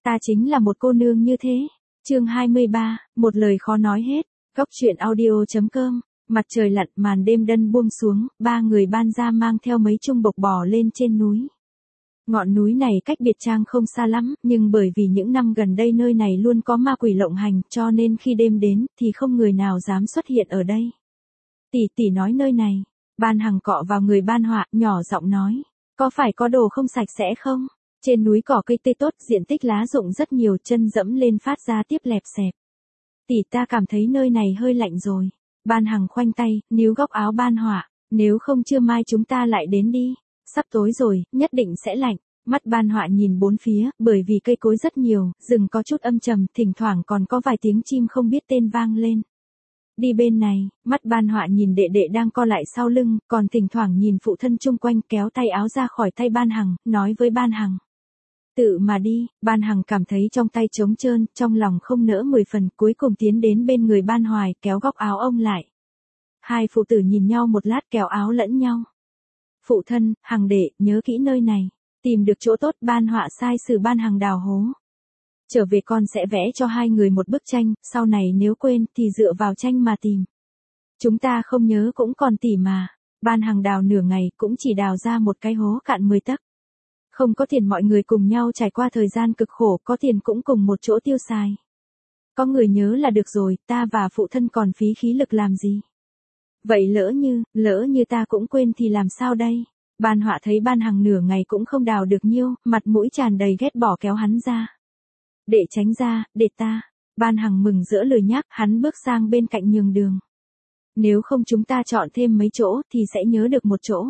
Ta chính là một cô nương như thế. Chương 23, một lời khó nói hết. Góc truyện audio.com. Mặt trời lặn, màn đêm đân buông xuống, ba người ban gia mang theo mấy chung bộc bò lên trên núi. Ngọn núi này cách biệt trang không xa lắm, nhưng bởi vì những năm gần đây nơi này luôn có ma quỷ lộng hành, cho nên khi đêm đến, thì không người nào dám xuất hiện ở đây. Tỷ nói nơi này. Ban Hằng cọ vào người Ban Họa, nhỏ giọng nói. Có phải có đồ không sạch sẽ không? Trên núi cỏ cây tươi tốt, diện tích lá rụng rất nhiều, chân dẫm lên phát ra tiếp lẹp xẹp. Tỷ, ta cảm thấy nơi này hơi lạnh rồi. Ban Hằng khoanh tay, níu góc áo Ban Họa. Nếu không trưa mai chúng ta lại đến đi. Sắp tối rồi, nhất định sẽ lạnh. Mắt Ban Họa nhìn bốn phía, bởi vì cây cối rất nhiều, rừng có chút âm trầm, thỉnh thoảng còn có vài tiếng chim không biết tên vang lên. Đi bên này, mắt Ban Họa nhìn đệ đệ đang co lại sau lưng, còn thỉnh thoảng nhìn phụ thân chung quanh, kéo tay áo ra khỏi tay Ban Hằng, nói với Ban Hằng. Tự mà đi. Ban Hằng cảm thấy trong tay trống trơn, trong lòng không nỡ 10 phần, cuối cùng tiến đến bên người Ban Hoài, kéo góc áo ông lại. Hai phụ tử nhìn nhau một lát, kéo áo lẫn nhau. Phụ thân, Hằng đệ, nhớ kỹ nơi này. Tìm được chỗ tốt, Ban Họa sai sử Ban Hằng đào hố. Trở về con sẽ vẽ cho hai người một bức tranh, sau này nếu quên thì dựa vào tranh mà tìm. Chúng ta không nhớ cũng còn tỉ mà. Ban Hằng đào nửa ngày cũng chỉ đào ra một cái hố cạn 10 tấc. Không có tiền, mọi người cùng nhau trải qua thời gian cực khổ, có tiền cũng cùng một chỗ tiêu xài. Có người nhớ là được rồi, ta và phụ thân còn phí khí lực làm gì? Vậy lỡ như ta cũng quên thì làm sao đây? Ban Họa thấy Ban Hằng nửa ngày cũng không đào được nhiêu, mặt mũi tràn đầy ghét bỏ, kéo hắn ra. Để tránh ra, để ta. Ban Hằng mừng rỡ lười nhác, hắn bước sang bên cạnh nhường đường. Nếu không chúng ta chọn thêm mấy chỗ thì sẽ nhớ được một chỗ.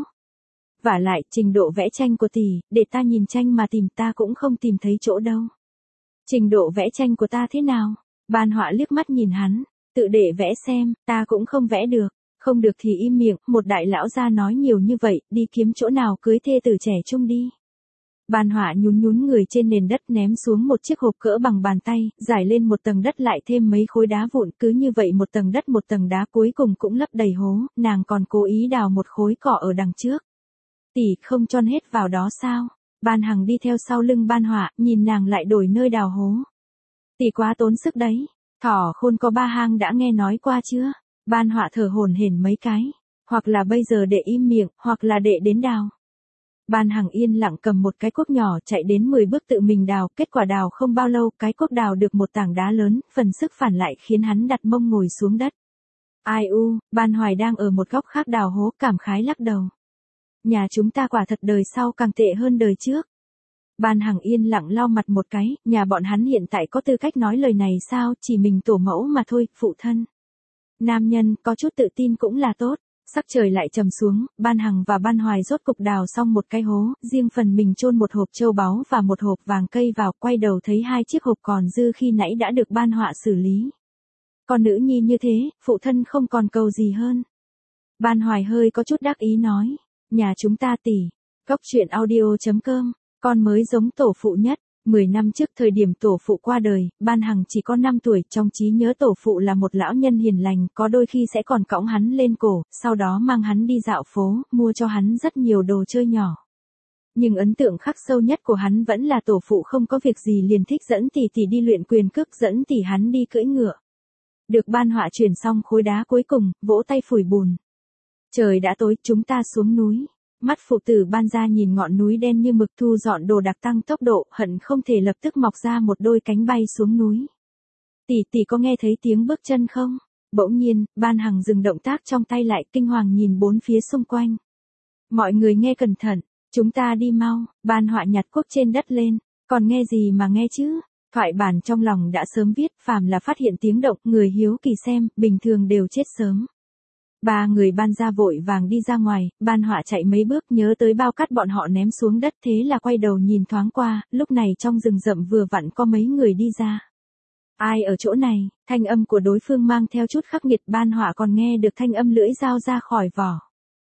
Vả lại, trình độ vẽ tranh của tỷ, để ta nhìn tranh mà tìm, ta cũng không tìm thấy chỗ đâu. Trình độ vẽ tranh của ta thế nào? Ban Họa liếc mắt nhìn hắn, tự để vẽ xem, ta cũng không vẽ được. Không được thì im miệng, một đại lão gia nói nhiều như vậy, đi kiếm chỗ nào cưới thê tử trẻ trung đi. Ban Họa nhún người trên nền đất, ném xuống một chiếc hộp cỡ bằng bàn tay, giải lên một tầng đất, lại thêm mấy khối đá vụn, cứ như vậy một tầng đất một tầng đá, cuối cùng cũng lấp đầy hố, nàng còn cố ý đào một khối cỏ ở đằng trước. Tỷ, không chôn hết vào đó sao? Ban Hằng đi theo sau lưng Ban Họa, nhìn nàng lại đổi nơi đào hố. Tỷ quá tốn sức đấy. Thỏ khôn có 3 hang đã nghe nói qua chưa? Ban Họa thở hổn hển mấy cái. Hoặc là bây giờ để im miệng, hoặc là để đến đào. Ban Hằng yên lặng cầm một cái cuốc nhỏ, chạy đến 10 bước tự mình đào, kết quả đào không bao lâu, cái cuốc đào được một tảng đá lớn, phần sức phản lại khiến hắn đặt mông ngồi xuống đất. Ai u, Ban Hoài đang ở một góc khác đào hố, cảm khái lắc đầu. Nhà chúng ta quả thật đời sau càng tệ hơn đời trước. Ban Hằng yên lặng lau mặt một cái, nhà bọn hắn hiện tại có tư cách nói lời này sao, chỉ mình tổ mẫu mà thôi, phụ thân. Nam nhân, có chút tự tin cũng là tốt. Sắc trời lại trầm xuống, Ban Hằng và Ban Hoài rốt cục đào xong một cái hố, riêng phần mình chôn một hộp châu báu và một hộp vàng cây vào, quay đầu thấy 2 chiếc hộp còn dư khi nãy đã được Ban Họa xử lý. Con nữ nhi như thế, phụ thân không còn cầu gì hơn. Ban Hoài hơi có chút đắc ý nói, nhà chúng ta tỷ. Góc truyện audio.com, con mới giống tổ phụ nhất. 10 năm trước thời điểm tổ phụ qua đời, Ban Hằng chỉ có 5 tuổi, trong trí nhớ tổ phụ là một lão nhân hiền lành, có đôi khi sẽ còn cõng hắn lên cổ, sau đó mang hắn đi dạo phố, mua cho hắn rất nhiều đồ chơi nhỏ. Nhưng ấn tượng khắc sâu nhất của hắn vẫn là tổ phụ không có việc gì liền thích dẫn tỷ đi luyện quyền cước, dẫn tỷ hắn đi cưỡi ngựa. Được Ban Họa chuyển xong khối đá cuối cùng, vỗ tay phủi bùn. Trời đã tối, chúng ta xuống núi. Mắt phụ tử Ban gia nhìn ngọn núi đen như mực, thu dọn đồ đạc tăng tốc độ, hận không thể lập tức mọc ra một đôi cánh bay xuống núi. Tỷ có nghe thấy tiếng bước chân không? Bỗng nhiên, Ban Hằng dừng động tác trong tay lại, kinh hoàng nhìn bốn phía xung quanh. Mọi người nghe cẩn thận, chúng ta đi mau. Ban Họa nhặt cuốc trên đất lên, còn nghe gì mà nghe chứ? Thoại bản trong lòng đã sớm viết, phàm là phát hiện tiếng động, người hiếu kỳ xem, bình thường đều chết sớm. Ba người Ban gia vội vàng đi ra ngoài, Ban Họa chạy mấy bước nhớ tới bao cát bọn họ ném xuống đất, thế là quay đầu nhìn thoáng qua, lúc này trong rừng rậm vừa vặn có mấy người đi ra. Ai ở chỗ này? Thanh âm của đối phương mang theo chút khắc nghiệt, Ban Họa còn nghe được thanh âm lưỡi dao ra khỏi vỏ.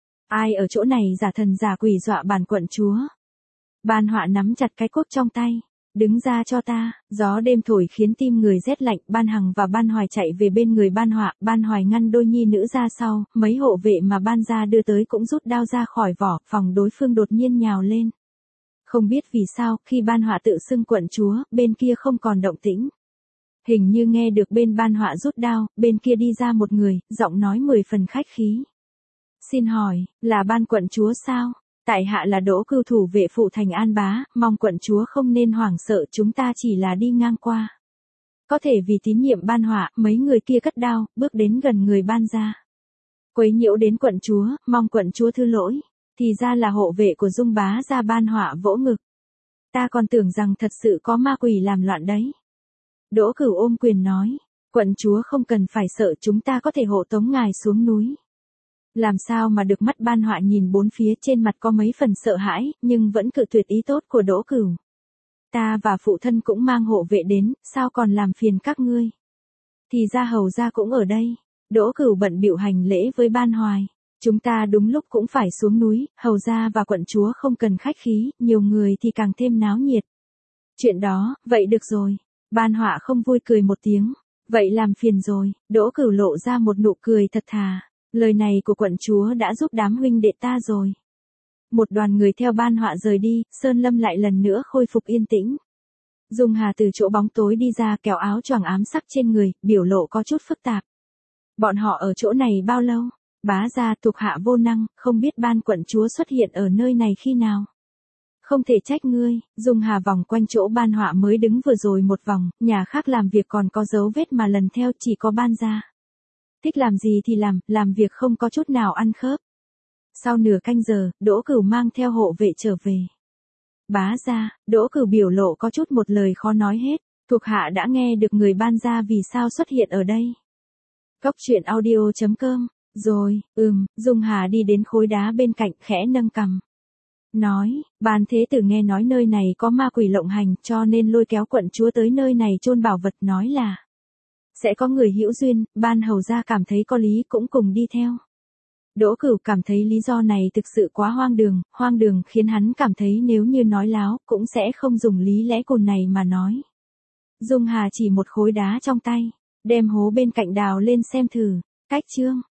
Ai ở chỗ này giả thần giả quỷ dọa bản quận chúa? Ban Họa nắm chặt cái cuốc trong tay. Đứng ra cho ta. Gió đêm thổi khiến tim người rét lạnh, Ban Hằng và Ban Hoài chạy về bên người Ban Họa, Ban Hoài ngăn đôi nhi nữ ra sau, mấy hộ vệ mà Ban gia đưa tới cũng rút đao ra khỏi vỏ, phòng đối phương đột nhiên nhào lên. Không biết vì sao, khi Ban Họa tự xưng quận chúa, bên kia không còn động tĩnh. Hình như nghe được bên Ban Họa rút đao, bên kia đi ra một người, giọng nói 10 phần khách khí. Xin hỏi, là Ban quận chúa sao? Tại hạ là Đỗ Cửu thủ vệ phụ thành An Bá, mong quận chúa không nên hoảng sợ, chúng ta chỉ là đi ngang qua. Có thể vì tín nhiệm Ban Họa, mấy người kia cất đao, bước đến gần người Ban gia. Quấy nhiễu đến quận chúa, mong quận chúa thứ lỗi. Thì ra là hộ vệ của Dung bá gia. Ban Họa vỗ ngực. Ta còn tưởng rằng thật sự có ma quỷ làm loạn đấy. Đỗ Cửu ôm quyền nói, quận chúa không cần phải sợ, chúng ta có thể hộ tống ngài xuống núi. Làm sao mà được, mắt Ban Họa nhìn bốn phía, trên mặt có mấy phần sợ hãi, nhưng vẫn cự tuyệt ý tốt của Đỗ Cửu. Ta và phụ thân cũng mang hộ vệ đến, sao còn làm phiền các ngươi? Thì ra hầu gia cũng ở đây. Đỗ Cửu bận bịu hành lễ với Ban Hoài. Chúng ta đúng lúc cũng phải xuống núi, hầu gia và quận chúa không cần khách khí, nhiều người thì càng thêm náo nhiệt. Chuyện đó, vậy được rồi. Ban Họa không vui cười một tiếng. Vậy làm phiền rồi. Đỗ Cửu lộ ra một nụ cười thật thà. Lời này của quận chúa đã giúp đám huynh đệ ta rồi. Một đoàn người theo Ban Họa rời đi, Sơn Lâm lại lần nữa khôi phục yên tĩnh. Dung Hà từ chỗ bóng tối đi ra, kéo áo choàng ám sắc trên người, biểu lộ có chút phức tạp. Bọn họ ở chỗ này bao lâu? Bá gia thuộc hạ vô năng, không biết Ban quận chúa xuất hiện ở nơi này khi nào. Không thể trách ngươi. Dung Hà vòng quanh chỗ Ban Họa mới đứng vừa rồi một vòng, nhà khác làm việc còn có dấu vết mà lần theo, chỉ có Ban gia. Thích làm gì thì làm việc không có chút nào ăn khớp. Sau nửa canh giờ, Đỗ Cửu mang theo hộ vệ trở về. Bá gia, Đỗ Cửu biểu lộ có chút một lời khó nói hết, thuộc hạ đã nghe được người Ban gia vì sao xuất hiện ở đây. Cốc truyện audio.com, rồi, Dung Hà đi đến khối đá bên cạnh, khẽ nâng cằm. Nói, Ban thế tử nghe nói nơi này có ma quỷ lộng hành, cho nên lôi kéo quận chúa tới nơi này chôn bảo vật, nói là sẽ có người hữu duyên, Ban hầu gia cảm thấy có lý cũng cùng đi theo. Đỗ Cửu cảm thấy lý do này thực sự quá hoang đường khiến hắn cảm thấy nếu như nói láo, cũng sẽ không dùng lý lẽ cồn này mà nói. Dung Hà chỉ một khối đá trong tay, đem hố bên cạnh đào lên xem thử, cách chương.